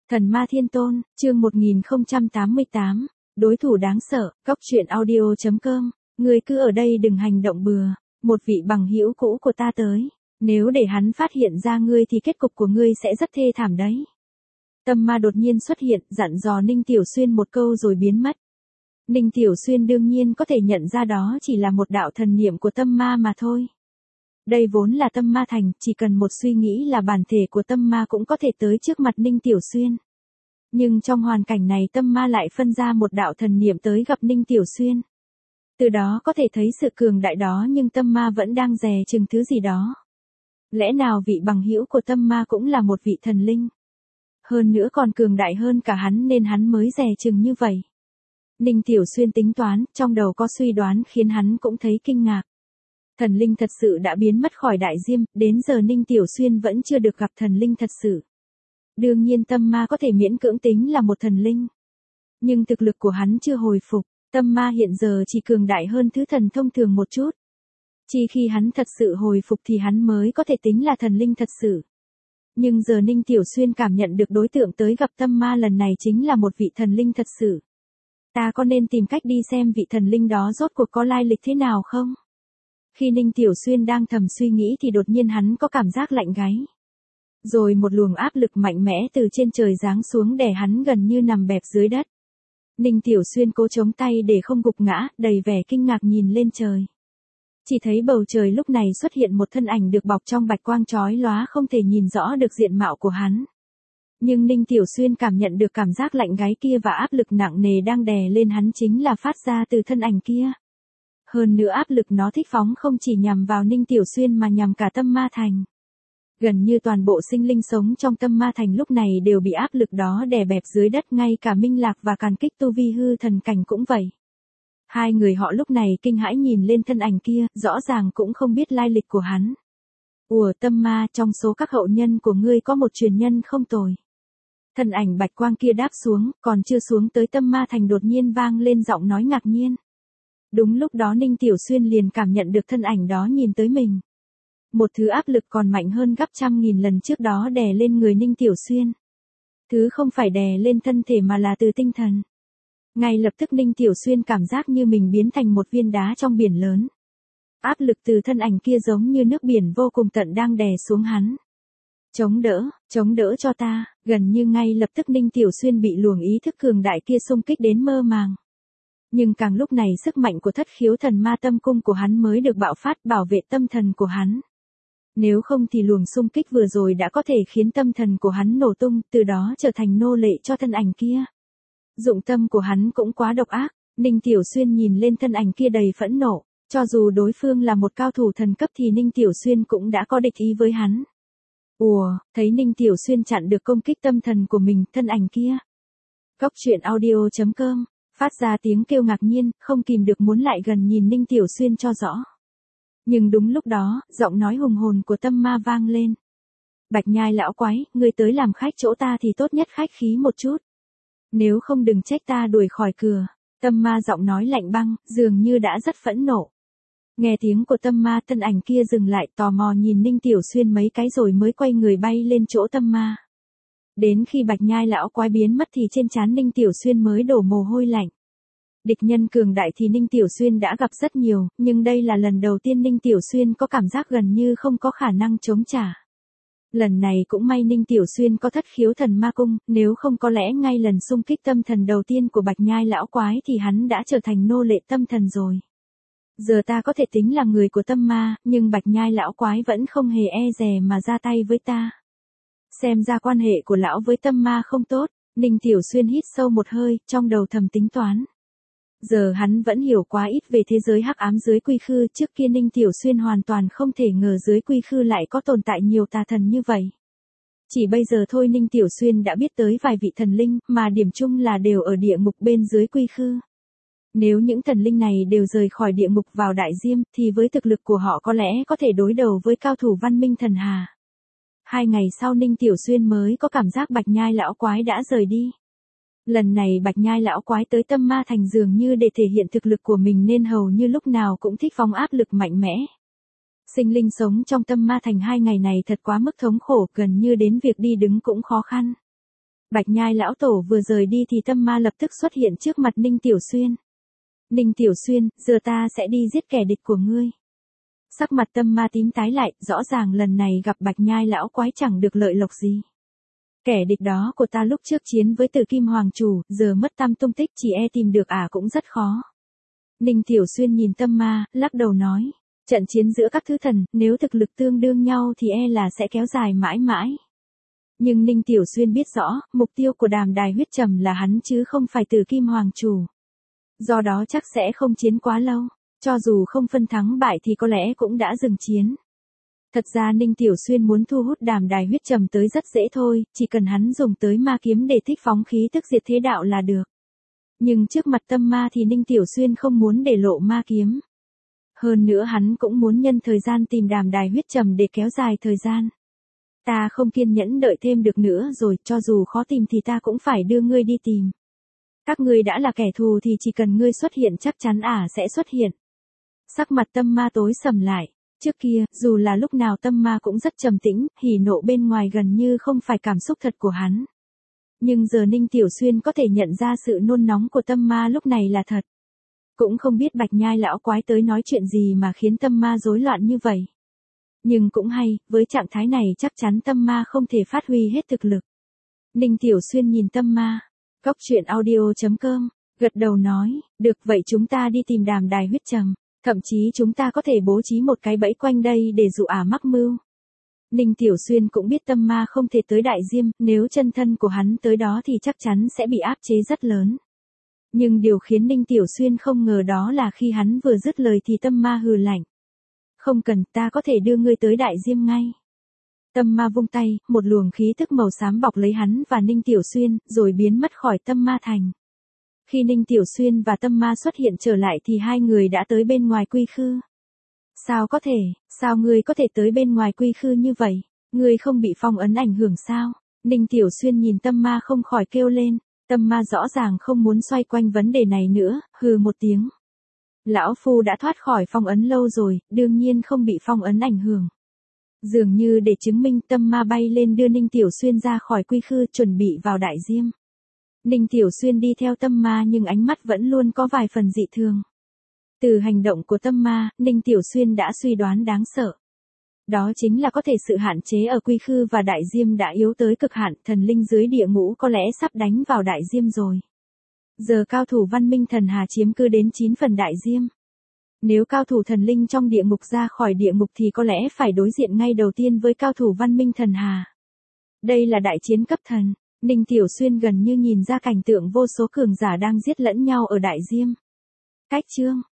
Thần Ma Thiên Tôn, chương 1088, đối thủ đáng sợ, Cóc truyện audio.com, ngươi cứ ở đây đừng hành động bừa, một vị bằng hữu cũ của ta tới, nếu để hắn phát hiện ra ngươi thì kết cục của ngươi sẽ rất thê thảm đấy. Tâm ma đột nhiên xuất hiện, dặn dò Ninh Tiểu Xuyên một câu rồi biến mất. Ninh Tiểu Xuyên đương nhiên có thể nhận ra đó chỉ là một đạo thần niệm của tâm ma mà thôi. Đây vốn là tâm ma thành, chỉ cần một suy nghĩ là bản thể của tâm ma cũng có thể tới trước mặt Ninh Tiểu Xuyên. Nhưng trong hoàn cảnh này tâm ma lại phân ra một đạo thần niệm tới gặp Ninh Tiểu Xuyên. Từ đó có thể thấy sự cường đại đó, nhưng tâm ma vẫn đang dè chừng thứ gì đó. Lẽ nào vị bằng hữu của tâm ma cũng là một vị thần linh? Hơn nữa còn cường đại hơn cả hắn nên hắn mới dè chừng như vậy. Ninh Tiểu Xuyên tính toán, trong đầu có suy đoán khiến hắn cũng thấy kinh ngạc. Thần linh thật sự đã biến mất khỏi đại diêm, đến giờ Ninh Tiểu Xuyên vẫn chưa được gặp thần linh thật sự. Đương nhiên tâm ma có thể miễn cưỡng tính là một thần linh. Nhưng thực lực của hắn chưa hồi phục, tâm ma hiện giờ chỉ cường đại hơn thứ thần thông thường một chút. Chỉ khi hắn thật sự hồi phục thì hắn mới có thể tính là thần linh thật sự. Nhưng giờ Ninh Tiểu Xuyên cảm nhận được đối tượng tới gặp tâm ma lần này chính là một vị thần linh thật sự. Ta có nên tìm cách đi xem vị thần linh đó rốt cuộc có lai lịch thế nào không? Khi Ninh Tiểu Xuyên đang thầm suy nghĩ thì đột nhiên hắn có cảm giác lạnh gáy. Rồi một luồng áp lực mạnh mẽ từ trên trời giáng xuống đè hắn gần như nằm bẹp dưới đất. Ninh Tiểu Xuyên cố chống tay để không gục ngã, đầy vẻ kinh ngạc nhìn lên trời. Chỉ thấy bầu trời lúc này xuất hiện một thân ảnh được bọc trong bạch quang chói lóa, không thể nhìn rõ được diện mạo của hắn. Nhưng Ninh Tiểu Xuyên cảm nhận được cảm giác lạnh gáy kia và áp lực nặng nề đang đè lên hắn chính là phát ra từ thân ảnh kia. Hơn nữa áp lực nó thích phóng không chỉ nhằm vào Ninh Tiểu Xuyên mà nhằm cả tâm ma thành. Gần như toàn bộ sinh linh sống trong tâm ma thành lúc này đều bị áp lực đó đè bẹp dưới đất, ngay cả Minh Lạc và Càn Kích tu vi hư thần cảnh cũng vậy. Hai người họ lúc này kinh hãi nhìn lên thân ảnh kia, rõ ràng cũng không biết lai lịch của hắn. Ủa tâm ma, trong số các hậu nhân của ngươi có một truyền nhân không tồi. Thân ảnh bạch quang kia đáp xuống, còn chưa xuống tới tâm ma thành đột nhiên vang lên giọng nói ngạc nhiên. Đúng lúc đó Ninh Tiểu Xuyên liền cảm nhận được thân ảnh đó nhìn tới mình. Một thứ áp lực còn mạnh hơn gấp trăm nghìn lần trước đó đè lên người Ninh Tiểu Xuyên. Thứ không phải đè lên thân thể mà là từ tinh thần. Ngay lập tức Ninh Tiểu Xuyên cảm giác như mình biến thành một viên đá trong biển lớn. Áp lực từ thân ảnh kia giống như nước biển vô cùng tận đang đè xuống hắn. Chống đỡ cho ta, gần như ngay lập tức Ninh Tiểu Xuyên bị luồng ý thức cường đại kia xung kích đến mơ màng. Nhưng càng lúc này sức mạnh của thất khiếu thần ma tâm cung của hắn mới được bạo phát bảo vệ tâm thần của hắn. Nếu không thì luồng xung kích vừa rồi đã có thể khiến tâm thần của hắn nổ tung, từ đó trở thành nô lệ cho thân ảnh kia. Dụng tâm của hắn cũng quá độc ác, Ninh Tiểu Xuyên nhìn lên thân ảnh kia đầy phẫn nộ, cho dù đối phương là một cao thủ thần cấp thì Ninh Tiểu Xuyên cũng đã có địch ý với hắn. Thấy Ninh Tiểu Xuyên chặn được công kích tâm thần của mình, thân ảnh kia. Cóc truyện audio.com, phát ra tiếng kêu ngạc nhiên, không kìm được muốn lại gần nhìn Ninh Tiểu Xuyên cho rõ. Nhưng đúng lúc đó, giọng nói hùng hồn của tâm ma vang lên. Bạch Nhai lão quái, ngươi tới làm khách chỗ ta thì tốt nhất khách khí một chút. Nếu không đừng trách ta đuổi khỏi cửa. Tâm ma giọng nói lạnh băng, dường như đã rất phẫn nộ. Nghe tiếng của tâm ma, thân ảnh kia dừng lại tò mò nhìn Ninh Tiểu Xuyên mấy cái rồi mới quay người bay lên chỗ tâm ma. Đến khi Bạch Nhai lão quái biến mất thì trên trán Ninh Tiểu Xuyên mới đổ mồ hôi lạnh. Địch nhân cường đại thì Ninh Tiểu Xuyên đã gặp rất nhiều, nhưng đây là lần đầu tiên Ninh Tiểu Xuyên có cảm giác gần như không có khả năng chống trả. Lần này cũng may Ninh Tiểu Xuyên có thất khiếu thần ma cung, nếu không có lẽ ngay lần xung kích tâm thần đầu tiên của Bạch Nhai lão quái thì hắn đã trở thành nô lệ tâm thần rồi. Giờ ta có thể tính là người của tâm ma, nhưng Bạch Nhai lão quái vẫn không hề e dè mà ra tay với ta. Xem ra quan hệ của lão với tâm ma không tốt, Ninh Tiểu Xuyên hít sâu một hơi, trong đầu thầm tính toán. Giờ hắn vẫn hiểu quá ít về thế giới hắc ám dưới quy khư, trước kia Ninh Tiểu Xuyên hoàn toàn không thể ngờ dưới quy khư lại có tồn tại nhiều tà thần như vậy. Chỉ bây giờ thôi Ninh Tiểu Xuyên đã biết tới vài vị thần linh, mà điểm chung là đều ở địa ngục bên dưới quy khư. Nếu những thần linh này đều rời khỏi địa ngục vào đại diêm, thì với thực lực của họ có lẽ có thể đối đầu với cao thủ văn minh thần hà. 2 ngày sau Ninh Tiểu Xuyên mới có cảm giác Bạch Nhai lão quái đã rời đi. Lần này Bạch Nhai lão quái tới tâm ma thành dường như để thể hiện thực lực của mình nên hầu như lúc nào cũng thích phóng áp lực mạnh mẽ. Sinh linh sống trong tâm ma thành 2 ngày này thật quá mức thống khổ, gần như đến việc đi đứng cũng khó khăn. Bạch Nhai lão tổ vừa rời đi thì Tâm Ma lập tức xuất hiện trước mặt Ninh Tiểu Xuyên. Ninh Tiểu Xuyên, giờ ta sẽ đi giết kẻ địch của ngươi. Sắc mặt Tâm Ma tím tái lại, rõ ràng lần này gặp Bạch Nhai lão quái chẳng được lợi lộc gì. Kẻ địch đó của ta lúc trước chiến với Tử Kim Hoàng Chủ, giờ mất tăm tung tích, chỉ e tìm được cũng rất khó. Ninh Tiểu Xuyên nhìn Tâm Ma, lắc đầu nói, trận chiến giữa các thứ thần, nếu thực lực tương đương nhau thì e là sẽ kéo dài mãi mãi. Nhưng Ninh Tiểu Xuyên biết rõ, mục tiêu của Đàm Đài huyết trầm là hắn chứ không phải Tử Kim Hoàng Chủ. Do đó chắc sẽ không chiến quá lâu, cho dù không phân thắng bại thì có lẽ cũng đã dừng chiến. Thật ra Ninh Tiểu Xuyên muốn thu hút Đàm Đài huyết trầm tới rất dễ thôi, chỉ cần hắn dùng tới ma kiếm để thích phóng khí tức diệt thế đạo là được. Nhưng trước mặt Tâm Ma thì Ninh Tiểu Xuyên không muốn để lộ ma kiếm. Hơn nữa hắn cũng muốn nhân thời gian tìm Đàm Đài huyết trầm để kéo dài thời gian. Ta không kiên nhẫn đợi thêm được nữa rồi, cho dù khó tìm thì ta cũng phải đưa ngươi đi tìm. Các ngươi đã là kẻ thù thì chỉ cần ngươi xuất hiện chắc chắn sẽ xuất hiện. Sắc mặt Tâm Ma tối sầm lại. Trước kia, dù là lúc nào Tâm Ma cũng rất trầm tĩnh, hỉ nộ bên ngoài gần như không phải cảm xúc thật của hắn. Nhưng giờ Ninh Tiểu Xuyên có thể nhận ra sự nôn nóng của Tâm Ma lúc này là thật. Cũng không biết Bạch Nhai lão quái tới nói chuyện gì mà khiến Tâm Ma rối loạn như vậy. Nhưng cũng hay, với trạng thái này chắc chắn Tâm Ma không thể phát huy hết thực lực. Ninh Tiểu Xuyên nhìn Tâm Ma. Góc truyện audio.com, gật đầu nói, được vậy chúng ta đi tìm Đàm Đài huyết trầm. Thậm chí chúng ta có thể bố trí một cái bẫy quanh đây để dụ mắc mưu. Ninh Tiểu Xuyên cũng biết Tâm Ma không thể tới Đại Diêm, nếu chân thân của hắn tới đó thì chắc chắn sẽ bị áp chế rất lớn. Nhưng điều khiến Ninh Tiểu Xuyên không ngờ đó là khi hắn vừa dứt lời thì Tâm Ma hừ lạnh. Không cần, ta có thể đưa ngươi tới Đại Diêm ngay. Tâm Ma vung tay, một luồng khí tức màu xám bọc lấy hắn và Ninh Tiểu Xuyên, rồi biến mất khỏi Tâm Ma thành. Khi Ninh Tiểu Xuyên và Tâm Ma xuất hiện trở lại thì hai người đã tới bên ngoài quy khư. Sao ngươi có thể tới bên ngoài quy khư như vậy? Ngươi không bị phong ấn ảnh hưởng sao? Ninh Tiểu Xuyên nhìn Tâm Ma không khỏi kêu lên. Tâm Ma rõ ràng không muốn xoay quanh vấn đề này nữa, hừ một tiếng. Lão Phu đã thoát khỏi phong ấn lâu rồi, đương nhiên không bị phong ấn ảnh hưởng. Dường như để chứng minh, Tâm Ma bay lên đưa Ninh Tiểu Xuyên ra khỏi quy khư, chuẩn bị vào Đại Diêm. Ninh Tiểu Xuyên đi theo Tâm Ma nhưng ánh mắt vẫn luôn có vài phần dị thường. Từ hành động của Tâm Ma, Ninh Tiểu Xuyên đã suy đoán đáng sợ. Đó chính là có thể sự hạn chế ở quy khư và Đại Diêm đã yếu tới cực hạn, thần linh dưới địa ngũ có lẽ sắp đánh vào Đại Diêm rồi. Giờ cao thủ văn minh thần hà chiếm cứ đến 9 phần Đại Diêm. Nếu cao thủ thần linh trong địa ngục ra khỏi địa ngục thì có lẽ phải đối diện ngay đầu tiên với cao thủ văn minh thần hà. Đây là đại chiến cấp thần. Ninh Tiểu Xuyên gần như nhìn ra cảnh tượng vô số cường giả đang giết lẫn nhau ở Đại Diêm. Cách chương